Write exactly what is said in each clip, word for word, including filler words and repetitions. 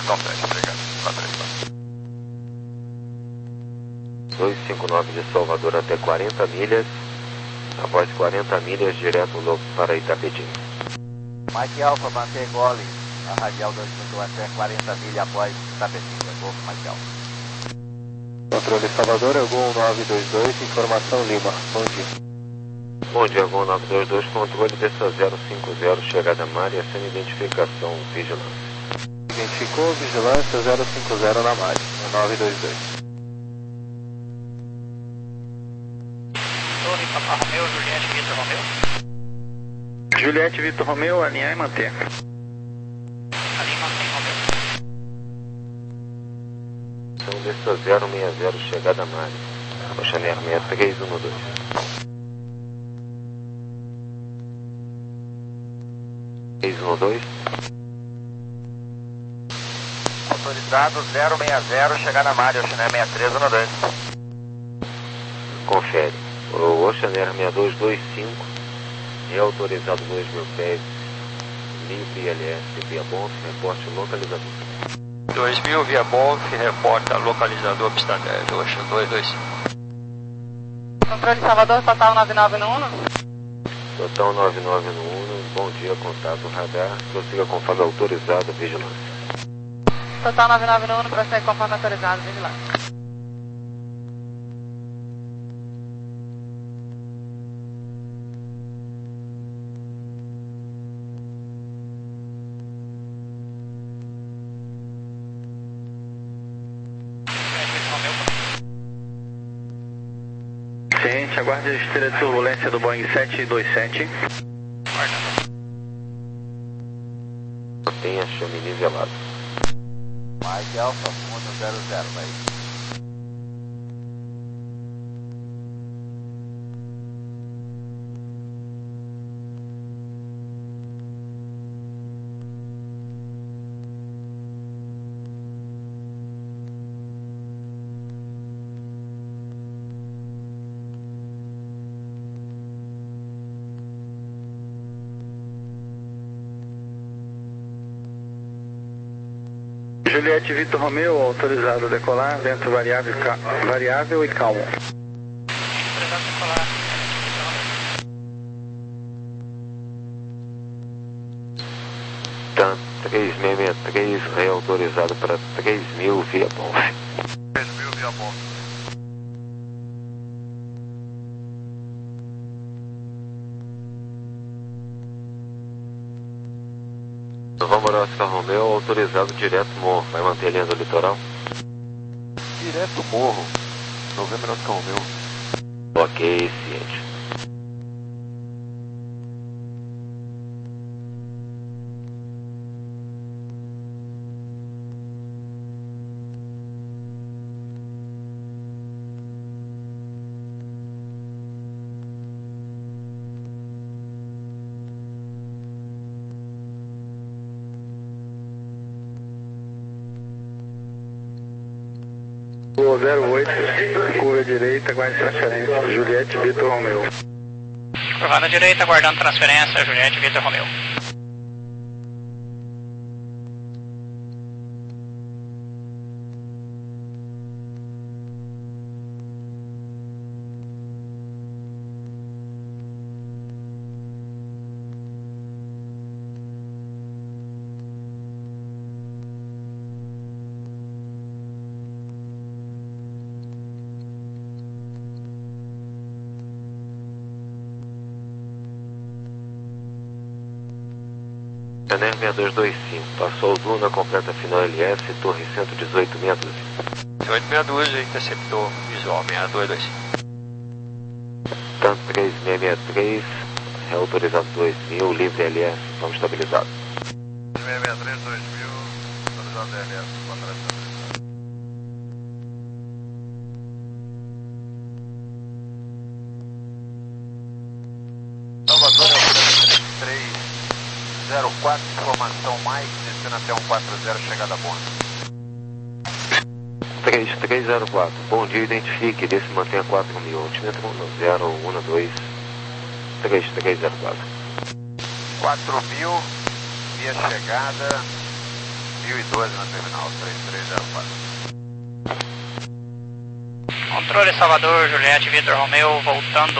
Então, sete, obrigado. quatro três quatro. dois cinco nove de Salvador até quarenta milhas. Após quarenta milhas, direto para Itapetim. Mike Alpha, mantém gole. A radial dois cinco até quarenta milhas após Itapetim. Golfo Mike Alpha. Controle Salvador, é o Gol nove dois dois, informação Lima. Bom dia. Bom dia, Gol nove dois dois, controle B C zero cinco zero, chegada a Mari, sem identificação, vigilância. Identificou, vigilância zero cinco zero na Mari, nove dois dois. Torre Papa Romeu, Juliette Vitor Romeu. Juliette Vitor Romeu, alinhar e manter. Alinha e mantém Romeu. São B C zero seis zero, chegada a Mari, Oceaner seis três um dois. seis um dois. Autorizado zero seis zero, chegada a Mari, Oceaner seis três um dois. Confere. O Oceaner seis dois dois cinco é autorizado dois mil pés, livre L S, via Bonf, reporte localizador. dois mil via Bonf, reporta localizador pista dez, Ocean dois dois cinco. Controle Salvador, total nove nove no Uno. Total nove nove no Uno, bom dia, contato radar, prossiga conforme autorizado, vigilância. Total nove nove no Uno, prossegue conforme autorizado, vigilância. Ciente, aguarde a esteira de turbulência do Boeing sete dois sete. Mantenha chame nivelado. Mike Alpha, um zero zero, vai. Juliette Vitor Romeu, autorizado a decolar, vento variável, ca... variável e calmo. Autorizado a decolar. TAM três seis seis três, reautorizado para três mil via Bonf. três mil via Bonf. Vamos Oscar Romeu, autorizado direto morro. Vai manter a linha do litoral? Direto morro. Novembro Oscar Romeu. Ok, ciente. zero oito, curva direita, aguarde transferência. Juliette Vitor Romeu. Curvada direita, aguardando transferência, Juliette Vitor Romeu. Oceaner seis dois dois cinco, passou o Duna, completa final L S, torre cento e dezoito, meia dúzia. dezoito meia dúzia, interceptor visual seis dois dois cinco. TAM três seis seis três, reautorizado dois mil, livre L S, estamos estabilizados. seis seis três, dois mil, autorizado L S, contrato estabilizado. Salvador, é o três zero quatro, informação Mike, descendo até um quatro zero, chegada a Bonf. três três zero quatro, bom dia, identifique, desse mantenha quatro mil, altímetro zero um dois, três três zero quatro. quatro mil, via chegada, mil e doze na terminal três três zero quatro. Controle Salvador, Juliette Vitor Romeu, voltando.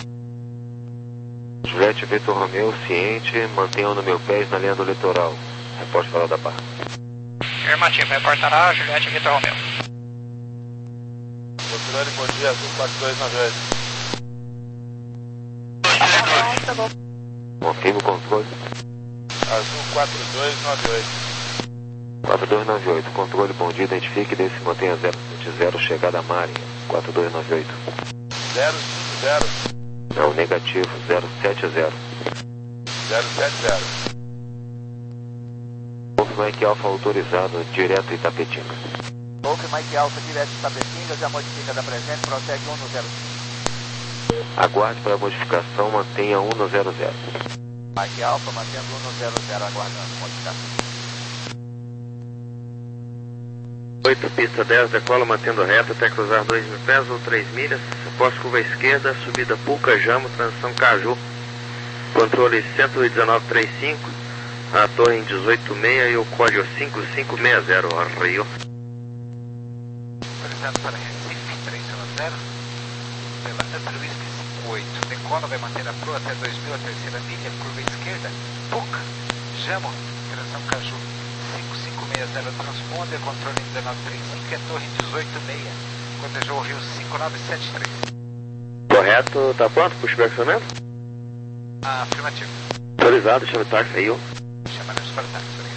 Juliette Vitor Romeu, ciente, mantenham no meu pés na linha do litoral. Reporte Vara da Barra. Afirmativo, reportará Juliette Vitor Romeu. Controle, bom dia, Azul quatro dois nove oito. Tá bom. Confirme o controle. Azul quatro dois nove oito. quatro dois nove oito, controle, bom dia, identifique e desse mantenha zero sete zero, chegada a Mari. quatro dois nove oito. zero cinco zero. Não, negativo, zero sete zero. zero sete zero. Golf Mike Alpha autorizado, direto Itapetinga. Golf Mike Alpha, direto Itapetinga, já modifica da presente, prossegue um no zero cinco. Aguarde para a modificação, mantenha um no zero zero. Mike Alpha, mantendo um no zero zero, aguardando modificação. oito, pista dez, decola mantendo reta até cruzar dois mil pés ou três milhas. Após curva esquerda, subida Pulcajamo, transição Caju. Controle cento e dezenove trinta e cinco, a torre em dezoito seis e o código cinco cinco seis zero, Rio. Autorizado para Recife três zero zero. Pela Upper Whisky cinco oito. Decola, vai manter a proa até dois mil, a terceira milha, curva esquerda. Puca, Jamo, transição Caju. cinco cinco seis zero, transponder, controle em dezenove trinta e cinco, é torre dezoito seis. Cotejou o Rio cinco nove sete três. Correto, tá pronto para o supervisionamento? Ah, afirmativo. Autorizado, chame táxi, Rio. Chamaremos para o táxi, obrigado.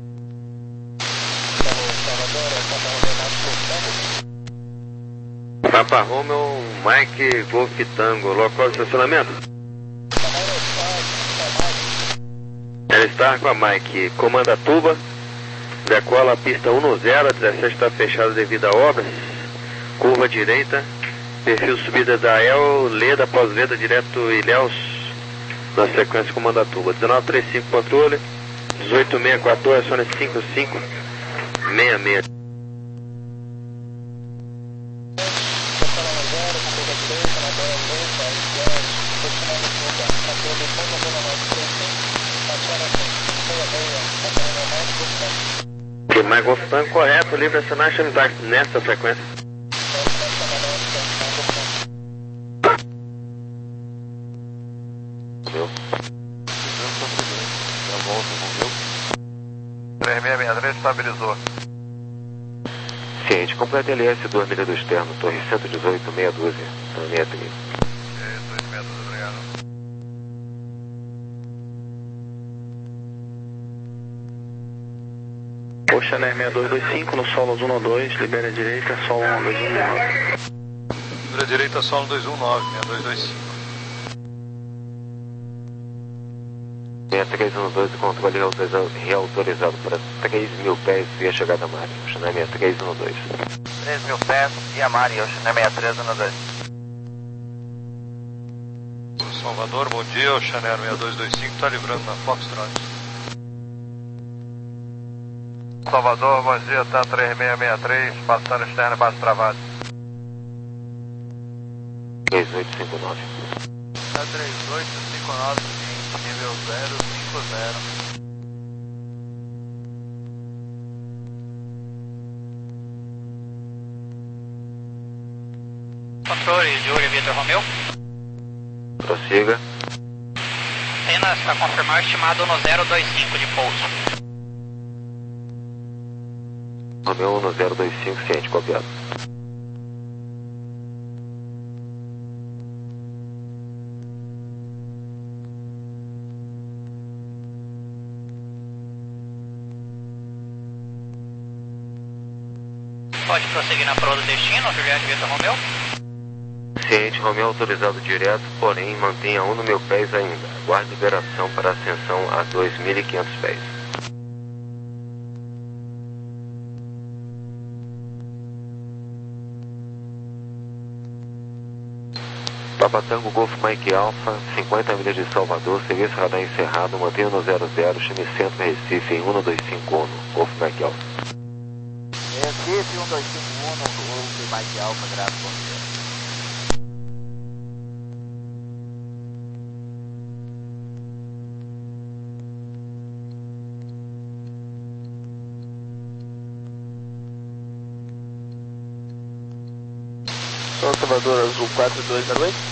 Papa Romeo, Mike Golf Tango, local de estacionamento? Ela está com a Mike, comanda Tuba, decola a pista um no zero, a dezessete está fechada devido a obras, curva direita, perfil subida da El, Leda, pós-Leda, direto Ilhéus, na sequência comanda Tuba, dezenove trinta e cinco controle, dezoito seis quatorze, acione cinco cinco seis seis. Mike Golf Tango, correto, livre acionar, chame táxi nesta frequência. Meu. três seis seis três estabilizou. Ciente, completa L S duas milhas do externo, torre cento e dezoito, meia dúzia, na linha trinta. dois metros, obrigado. Ocean Air seis dois dois cinco, no solo um um dois, libera a direita, solo um dois um nove. Libera a direita, solo dois um nove, seis dois dois cinco. Linha três um dois, controle reautorizado, reautorizado para três mil pés e a chegada a Mari. Ocean Air três um dois. três mil pés e a Mari, Ocean Air sessenta e três um dois. Salvador, bom dia, o Chanel seis dois dois cinco está livrando na Foxtrot. Salvador, bom dia, tá três seis seis três, passando externo, baixo travado. três oito cinco nove. Tá três oito cinco nove, nível zero cinco zero. Controle, Júlio Vitor Romeu. Prossiga. Apenas para confirmar, estimado no zero dois cinco de pouso. Romeu um no zero dois cinco, ciente, copiado. Pode prosseguir na proa do destino, Juliette Vitor Romeu. Ciente, Romeu autorizado direto, porém mantenha um no meu pés ainda. Aguarde liberação para ascensão a dois mil e quinhentos pés. Papa Tango Golf Mike Alpha, cinquenta milhas de Salvador, serviço radar encerrado, mantenha no zero zero, chame centro Recife em um dois cinco um, Golf Mike Alpha. Recife um dois cinco um, Golf Mike Alpha, graças a Deus. São Salvador Azul quatro dois zero oito.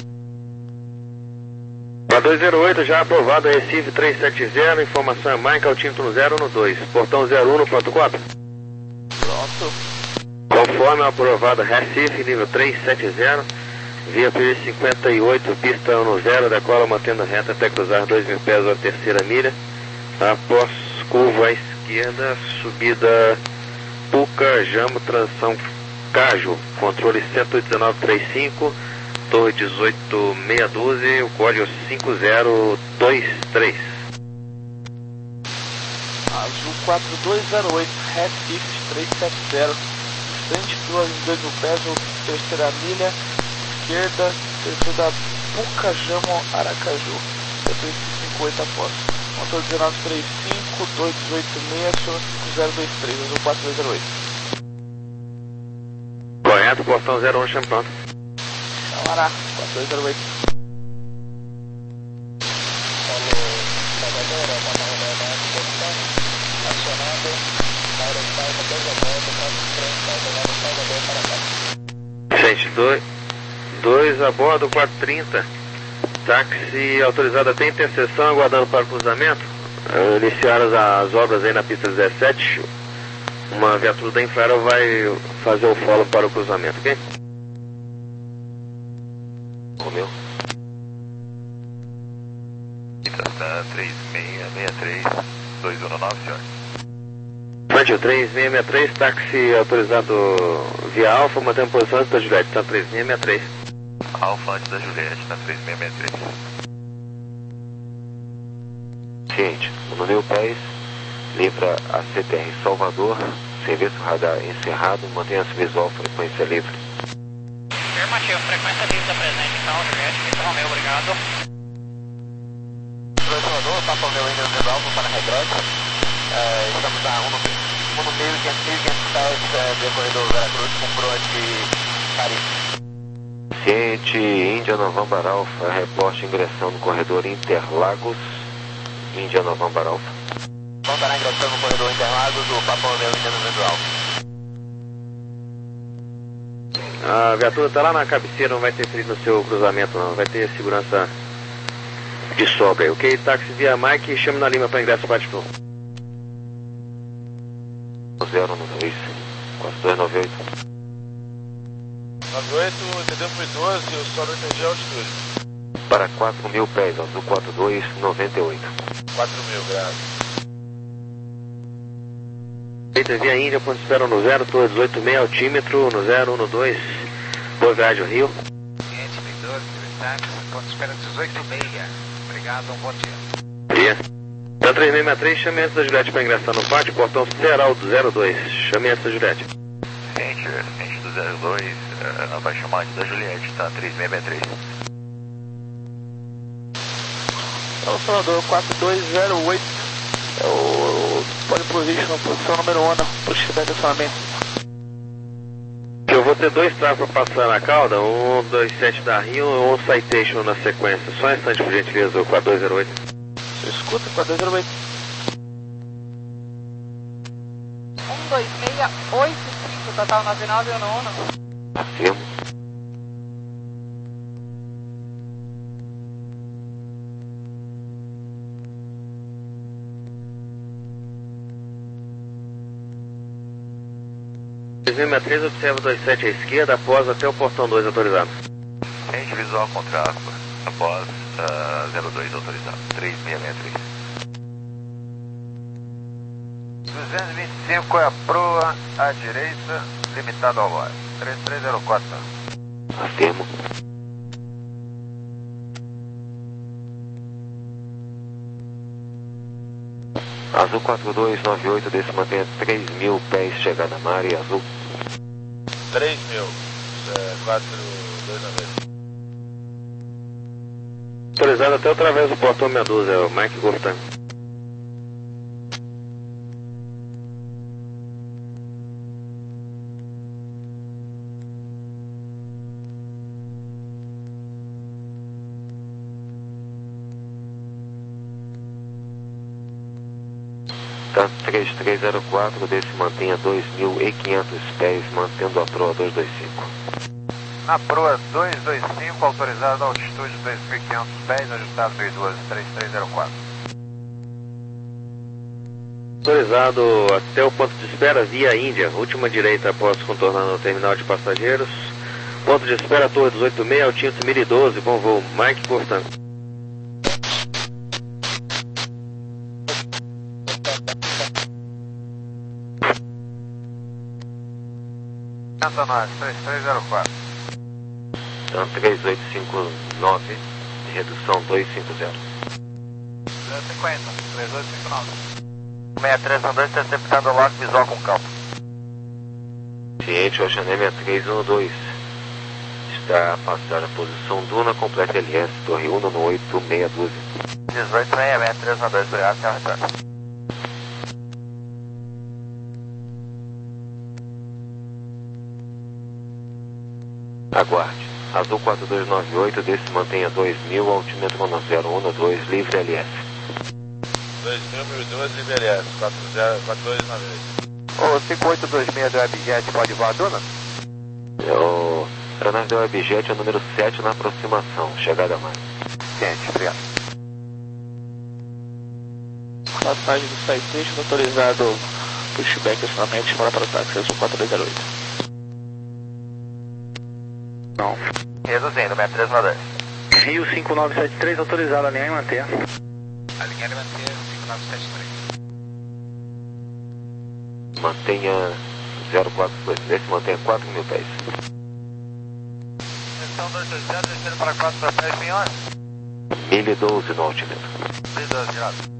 quatro dois zero oito, já aprovado, Recife três sete zero, informação é Mike, altímetro zero um dois, portão zero um no ponto quatro. Pronto. Conforme aprovado, Recife, nível três sete zero, via P cinquenta e oito, pista um zero, decola mantendo reta até cruzar dois mil pés a terceira milha. Após curva à esquerda, subida Puca, Jambo, transição Cajo, controle cento e dezenove trinta e cinco, torre dezoito seis um dois, o código cinco zero dois três. Azul quatro dois zero oito, Recife três sete zero, distante dois mil pés, ou terceira milha, esquerda, terceira Puca, Jamo, Aracaju, cento e cinquenta e oito após. Motor dezenove trinta e cinco, dois oito seis, cinco zero dois três, Azul quatro dois zero oito. Correto, portão zero um, Champão. Camará, quatro dois zero oito. Gente, dois, dois a bordo, quatro trinta. Táxi autorizado até interseção, aguardando para o cruzamento. Uh, iniciaram as, as obras aí na pista dezessete. Uma viatura da Infraero vai fazer o follow para o cruzamento, ok? Romeu. Tá três seis seis três, dois um nove, senhor. Infantil três seis seis três, táxi autorizado via Alfa, mantendo posição antes da Juliette, tá três seis seis três. Alfa antes da Juliette, tá três seis seis três. Ciente, no Nil Pés, livra a C T R Salvador, serviço radar encerrado, mantenha-se visual, frequência livre. Afirmativo, frequência livre da presente, então, Juliette, Vitor Romeu, obrigado. Salvador, Papa Romeu ainda no Alfa para regresso. Uh, estamos a um no meio, quinhentos pés uh, do corredor Veracruz com proa de Caribe. Ciente, Índia November Alfa, reporte ingressão no corredor Interlagos, Índia November Alfa. Então estará ingressando no corredor Interlagos, o Papa Romeu Índia November Alfa. A viatura está lá na cabeceira, não vai ter ferido no seu cruzamento não, vai ter segurança de sobra aí, ok? Táxi via Mike, chame na Lima para ingresso para Platform. zero um dois, quatro dois nove oito. nove oito, T D foi doze, o solo entendi a altitude. Para quatro mil pés, Azul quatro dois nove oito. quatro mil graus. Feita via Índia, ponto de espera no zero, torre dezoito seis, altímetro no zero um dois, boa viagem ao Rio. Cliente doze, táxi, ponto de espera dezoito seis. Obrigado, um bom dia. Dia. Da três seis seis três, chame antes da Juliette para ingressar no pátio, portão Ceraldo zero dois, chame antes da Juliette. Gente, gente do zero dois, uh, vai chamar antes da Juliette, tá três seis seis três. Então, Salvador quatro dois zero oito, é o pole position, posição número um, puxa de acionamento. Eu vou ter dois trafos para passar na cauda, um dois sete da Rio e um citation na sequência. Só um instante, por gentileza, o quatro dois zero oito. Você escuta, quatro dois zero oito. um dois seis oito cinco, total nove nove um um. Afirmo. três seis seis três, observa dois sete à esquerda, após até o portão dois autorizado. Gente, visual com tráfego, após uh, zero dois autorizado, três seis seis três. duzentos e vinte e cinco é a proa à direita, limitado ao lado. três três zero quatro. Afirmo. Azul quatro dois nove oito, desse mantenha três mil pés, chegada na área, Azul. três mil, quatro dois nove oito. Autorizado até através do portão sessenta e dois, é o Mike Golftan. Tá três três zero quatro, desse mantenha dois mil e quinhentos pés, mantendo a proa dois dois cinco. Na proa dois dois cinco, autorizado altitude dois mil e quinhentos pés, ajustado mil e doze, três três zero quatro. Autorizado até o ponto de espera via Índia, última direita após contornar no terminal de passageiros. Ponto de espera, Torre dezoito seis, Altinto mil e doze, bom voo, Mike Portanto. Santa nós, três três zero quatro. Então, três oito cinco nove, redução duzentos e cinquenta. duzentos e cinquenta, três oito cinco nove. seis três um dois, interceptando o lock visual com calma. Ciente, Ocean M três um dois. Está a passar a posição Duna, completa L S, Torre um no oito meia dúzia. dezoito seis, seis três um dois, obrigado, até o retorno. Aguarde. Azul quatro dois nove oito, desse mantenha dois mil, altímetro um zero um dois, livre L S. dois mil, mil e doze, livre L S, quatro dois nove oito. Ô, cinco oito dois seis do Webjet pode voar, Duna? O aeronave da Webjet é o número sete na aproximação, chegada a mais. Ciente, obrigado. Passagem do Citation, autorizado pushback acionamento, bora para o táxi, Azul quatro dois zero oito. Não. Reduzindo, seis três um dois. Rio cinco nove sete três, autorizado, alinhar e manter. Alinhar e manter, cinco nove sete três. Mantenha zero quatro dois, desse mantenha quatro mil pés. Então dois dois zero, descendo para quatro para pés, senhor. mil e doze no altímetro. mil e doze, girado.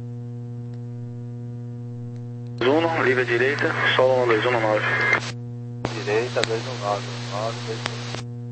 um, livre à direita, solo um dois um nove. Direita, dois um nove, nove dois um.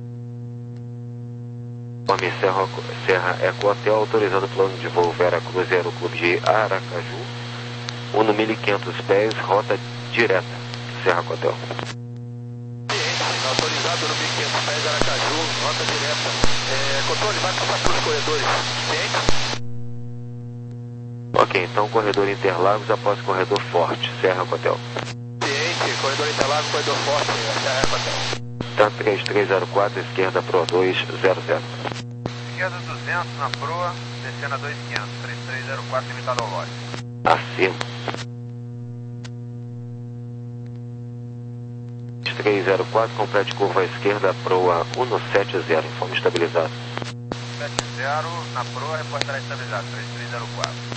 Nome Serra, Serra Eco Hotel, autorizado plano de voo Vera Cruz Aeroclube de Aracaju, um no mil e quinhentos pés, rota direta, Serra Eco Hotel. Autorizado no mil e quinhentos pés, Aracaju, rota direta. É, controle, vai passar pelos corredores. Ciente? Ok, então corredor Interlagos após corredor Forte, Serra Eco Hotel. Ciente, corredor Interlagos, corredor Forte, Serra Eco Hotel. Tá três três zero quatro, esquerda Pro dois zero zero. Esquerda duzentos na proa, descendo a dois mil e quinhentos, três três zero quatro, limitado ao lote. Acima. três zero quatro, complete curva à esquerda, proa um sete zero, informe estabilizado. sete zero na proa, reportará estabilizado, três três zero quatro.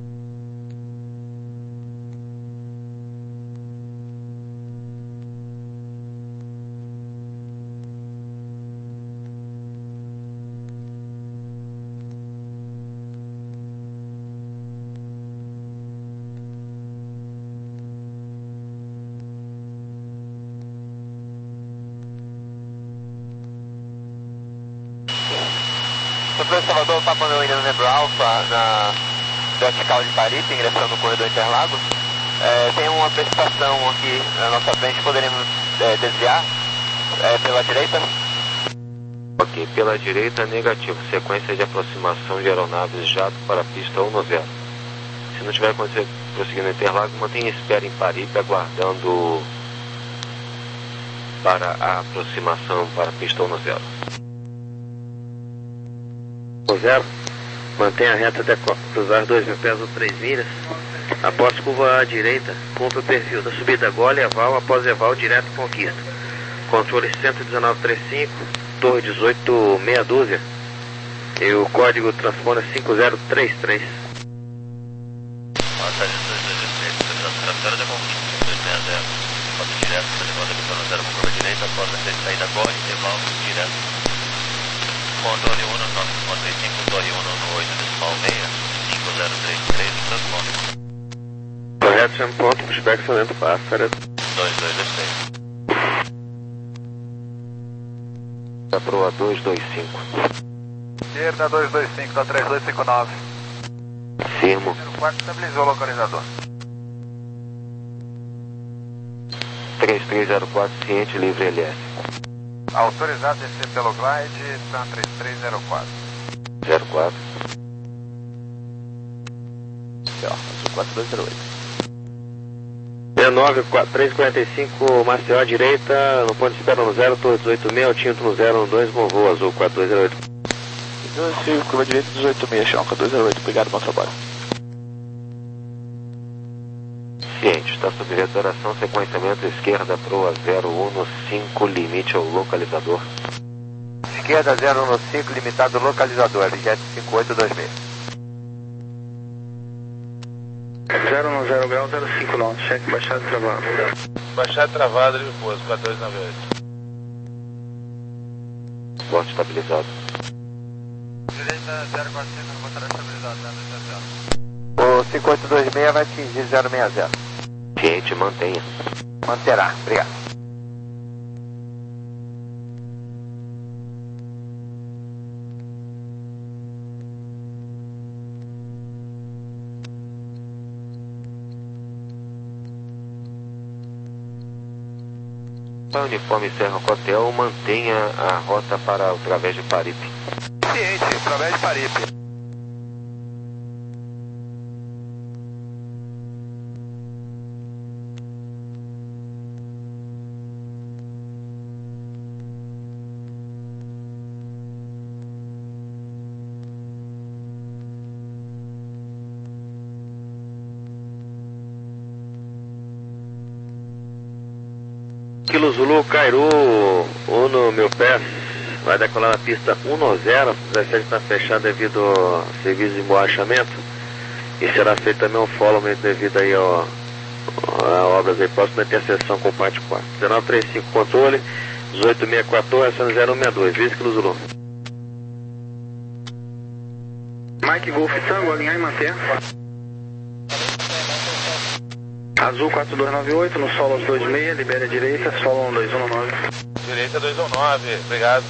Controle Salvador, Papa Noel Novembro Alpha na vertical de Paripe, ingressando no corredor Interlagos. É, tem uma precipitação aqui na nossa frente, poderemos é, desviar é, pela direita? Ok, pela direita, negativo. Sequência de aproximação de aeronaves jato para a pista um zero. Se não tiver condição de prosseguir no Interlagos, mantenha espera em Paripe, aguardando para a aproximação para a pista um zero. zero, mantenha a reta até cruzar dois mil pés ou três milhas. Após curva à direita, cumpre o perfil da subida Gole, Eval, após Eval, direto Conquista. Controle cento e dezenove trinta e cinco, Torre dezoito meia dúzia. E o código transponder cinco zero três três. Passagem dois dois três, transportadora da Conquista, dois seis zero. Rota direto, levanta a zero com curva direita, após a saída Gole, Eval, direto. Controle um nove três cinco, Torre um no oito decimal seis, cinco zero três três, transponder. Correto, chama ponto, pushback sonento pássaro. dois dois dois três. Da proa dois dois cinco. Esquerda dois dois cinco, da três dois cinco nove. Firmo. zero quatro, estabilizou o localizador. três três zero quatro, ciente, livre L S. Autorizado a descer pelo glide, TAM três três zero quatro. zero quatro. Azul quatro dois zero oito. nove, três quarenta e cinco, Maceió à direita, no ponto de espera no zero, torre dezoito seis, o Tinto no zero dois, bom voo, azul quatro dois zero oito. dois, curva direita dezoito seis, Xanca dois zero oito, obrigado, bom trabalho. Ciente, está sob restauração, sequenciamento esquerda proa zero um cinco, limite ao localizador. Esquerda zero um cinco, limitado localizador, Jet cinco oito dois seis. zero um zero grau, zero cinco não, cheque baixado travado. Baixado travado, ele pouso, quatro dois nove oito. Porte estabilizado. Direita zero quatro cinco, vou estar estabilizado, zero zero. O cinco oito dois seis vai atingir zero seis zero. Ciente, mantenha. Manterá, obrigado. Para uniforme Serra Cotel, mantenha a rota para o Través de Paripe. Ciente, Través de Paripe. Kilo Zulu, Cairu, Uno, meu pé, vai decolar na pista um zero, dezessete está fechado devido ao serviço de emborrachamento e será feito também um follow devido aí ao, a obras aí próximas da interseção com o parte quatro. dezenove trinta e cinco controle, dezoito seis quatorze, ação zero um seis dois, vice Kilo Zulu. Mike Golf Tango, alinhar e manter. Azul quatro dois nove oito, no solo dois seis, libere a direita, solo dois um nove. Direita dois um nove, obrigado.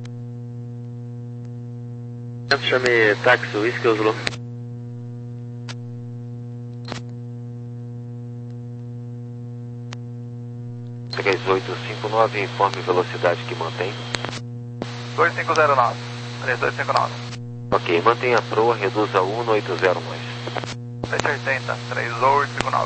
Chame táxi, Whisky Oslo. três oito cinco nove, informe velocidade que mantém. dois cinco zero nove, três dois cinco nove. Ok, mantenha a proa, reduza a um oito zero mais. sete oitenta, três oito cinco nove.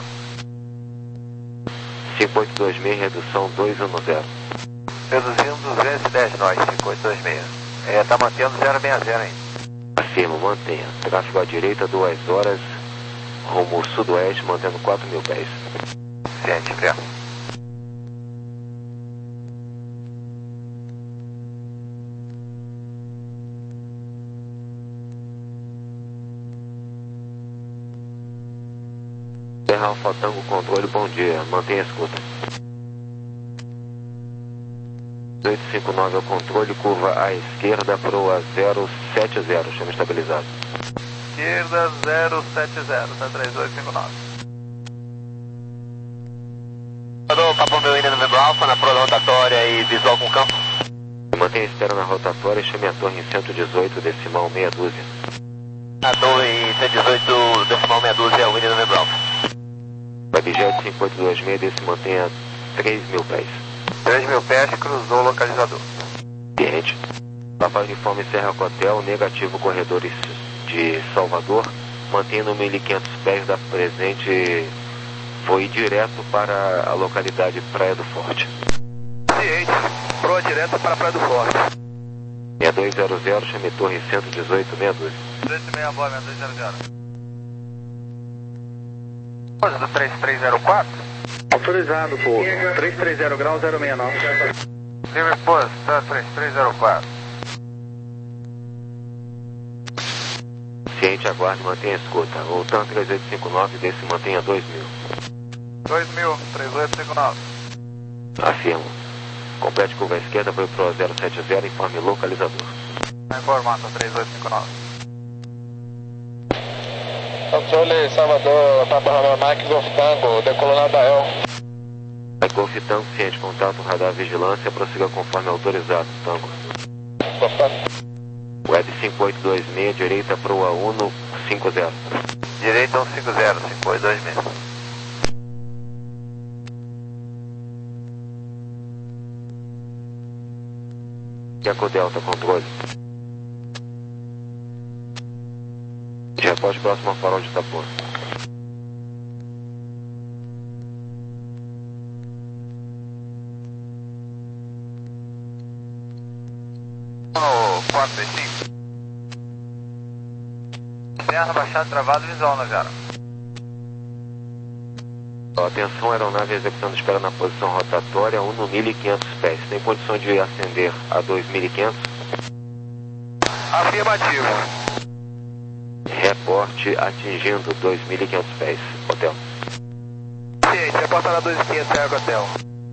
cinco oito dois seis, redução dois um zero. Reduzindo duzentos e dez nós, cinco oito dois seis. É, tá mantendo zero seis zero ainda. Acima, mantenha. Tráfego à direita, duas horas, rumo sudoeste, mantendo quatro mil pés. Ciente, obrigado. Terra Alfa Tango, controle, bom dia. Mantenha a escuta. oito cinco nove ao controle, curva à esquerda, proa zero sete zero, chama estabilizado. Esquerda zero sete zero, tá três dois cinco nove. Mandou o Papo Meu India Novembro Alfa na proa rotatória e visual com campo. Mantenha a espera na rotatória e chame a torre em cento e dezoito, decimal meia dúzia. A torre em cento e dezoito, decimal meia dúzia é o India Novembro Alfa. Webjet cinco oito dois seis, desse mantenha três mil pés. três mil pés, cruzou o localizador. Ciente. Papai Uniforme Serra Cotel, negativo corredores de Salvador, mantendo mil e quinhentos pés da presente, foi direto para a localidade Praia do Forte. Ciente, proa direto para a Praia do Forte. seis dois zero zero, chame torre cento e dezoito, meia dúzia. três seis boa, seis dois zero zero. Coisa do três três zero quatro? Autorizado, pô. três três zero grau, zero seis nove. Firme posto, tá, três três zero quatro. Ciente, aguarde, mantenha a escuta. Voltando três oito cinco nove, desse mantenha dois mil. dois mil, três oito cinco nove. Afirmo. Complete curva à esquerda, foi pro zero sete zero, informe localizador. Informando, três oito cinco nove. Controle Salvador, Papa Romeo Mike Golf Tango, decolando da El. Golf Tango, ciente, contato, radar, vigilância, prossiga conforme autorizado, Tango. Golf Tango. Web cinco oito dois seis, direita, proa um cinco zero. Direita um cinco zero, cinco oito dois seis. Eco Delta, controle. De reporte próximo ao farol de Itapô. quatro três cinco. Terra baixada, travado, visual na Zero. Atenção, aeronave executando espera na posição rotatória, um no mil e quinhentos pés. Tem condição de ascender a dois mil e quinhentos? Afirmativo. Reporte atingindo dois mil e quinhentos pés. Hotel. Ciente, reporta na dois mil e quinhentos, Aero Hotel.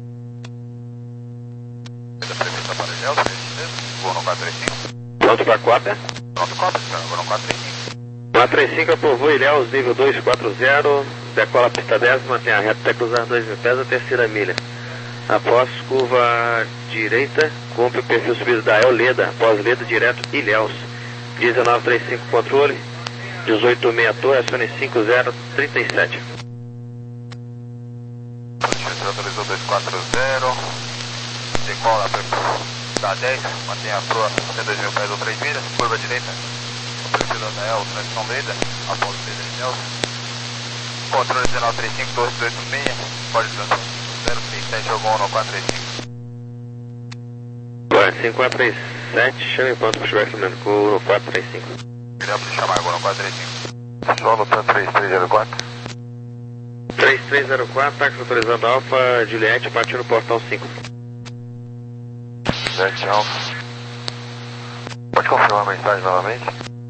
Vou no quatro três cinco. Pronto para quatro, Pronto, quatro, vou no quatro três cinco. quatro três cinco aprovou Ilhéus, nível dois quatro zero, decola a pista dez, mantém a reta até cruzar dois mil pés a terceira milha. Após curva direita, cumpre o perfil subido da El Leda, após Leda direto Ilhéus. dezenove trinta e cinco controle, dezoito sessenta torre, acione cinco zero trinta e sete. Autorizou dois quatro zero, decola para dez, mantém a proa até dois mil pés ou três milhas, curva direita, perfil da El, transição Leda, após Leda Ilhéus. Controle dezenove trinta e cinco, torre dezoito sessenta, pode transição zero três sete, jogou no quatro três cinco. cinco quatro três sete, chame ponto para chegar aqui no quatro três cinco. Queria chamar agora no quatro três cinco. Só no três três zero quatro. três três zero quatro, táxi autorizando Alfa, Juliette, partiu no portão cinco. Juliette Alfa. Pode confirmar a mensagem novamente?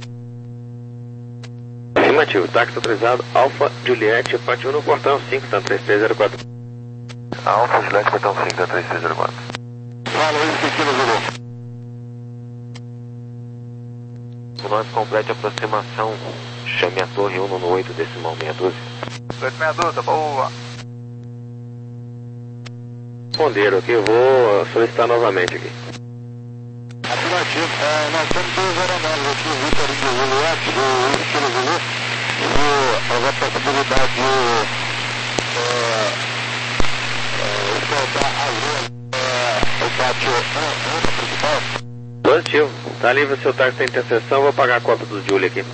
Afirmativo, táxi autorizado Alfa, Juliette, partiu no portão cinco, tá três três zero quatro. Alfa, Juliette, portão cinco, tá três três zero quatro. Fala, isso aqui no Zulu. Nós complete a aproximação. Chame a torre um no oito, decimal meia dúzia. oito meia dúzia, boa. Responderam aqui, eu vou solicitar novamente aqui. Afirmativo, é, nós temos duas aeronaves aqui, o Vitor e o Juliette, o estilo Zulu, se houver possibilidade de é, é, soltar a lua, é, o pátio um no principal. Positivo, tá livre o seu táxi da interseção, vou pagar a cópia do Júlio aqui.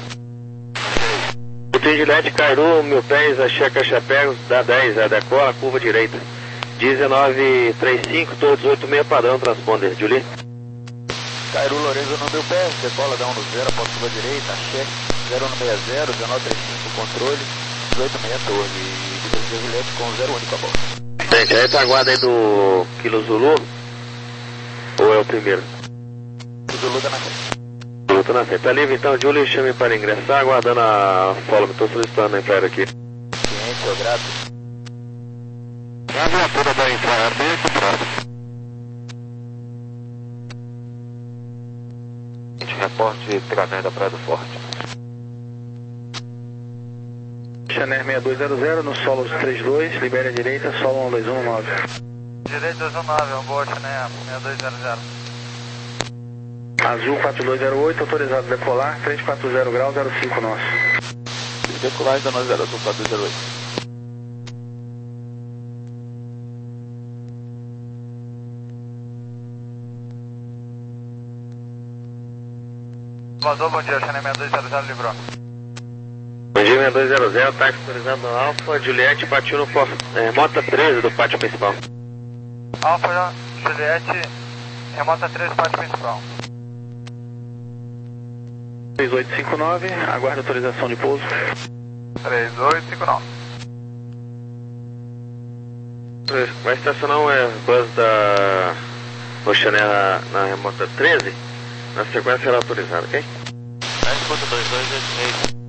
O Juliette, Cairu, mil pés, a checa Chapéu, dá dez, a decola, curva direita. dezenove trinta e cinco, torre dezoito sessenta, padrão, transponder, Julie. Cairu, Lorenzo no mil pés, decola, dá um no zero, após curva direita, cheque, zero no sessenta, dezenove trinta e cinco, controle, dezoito sessenta, torre, e Juliette com zero único a bordo. Gente, a retaguarda aí do Kilo Zulu, ou é o primeiro? O Zulu tá na frente. Zulu tá na frente. Tá livre então, Júlio, chame para ingressar, aguardando a follow, estou solicitando a entrada aqui. Ciente, eu grato. A viatura da entrada bem aqui próximo. Reporte através da Praia do Forte. Chanel seis dois zero zero, no solo trinta e dois, libere a direita, solo um dois um nove. Direita dois um nove, um boa Chanel seis dois zero zero. Azul quatro dois zero oito, autorizado a decolar, três quatro zero grau, zero cinco nosso. Decolagem da nove zero, Azul quatro dois zero oito. Vazou, bom dia, Chanel seis dois zero zero, livrou. Bom dia, seis dois zero zero, táxi autorizado Alfa, Juliette, partiu no porto, é, Mota treze do pátio principal. Alfa, Juliette, remota treze, pátio principal. três oito cinco nove, aguarda autorização de pouso. três oito cinco nove. Vai estacionar um Airbus da Oceaneer na, na remota treze, na sequência será autorizado, ok? dez ponto dois dois oito seis.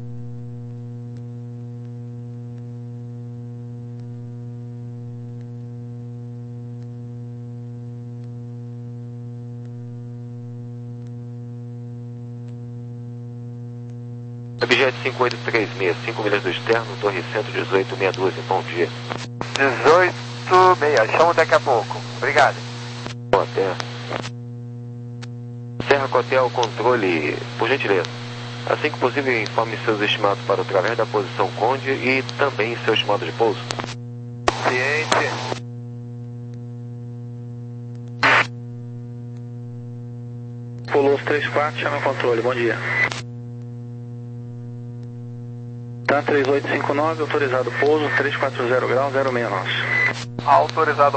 Objeto cinco oito três seis, cinco milhas do externo, torre cento e dezoito, meia dúzia, bom dia. dezoito meia, chamo daqui a pouco. Obrigado. Boa terra. Serra Cotel, controle, por gentileza. Assim que possível, informe seus estimados para o através da posição Conde e também seu estimado de pouso. Ciente. Pulou os três quatro, chama o controle, bom dia. Tá três oito cinco nove, autorizado pouso, três quatro zero grau, zero seis nosso. Autorizado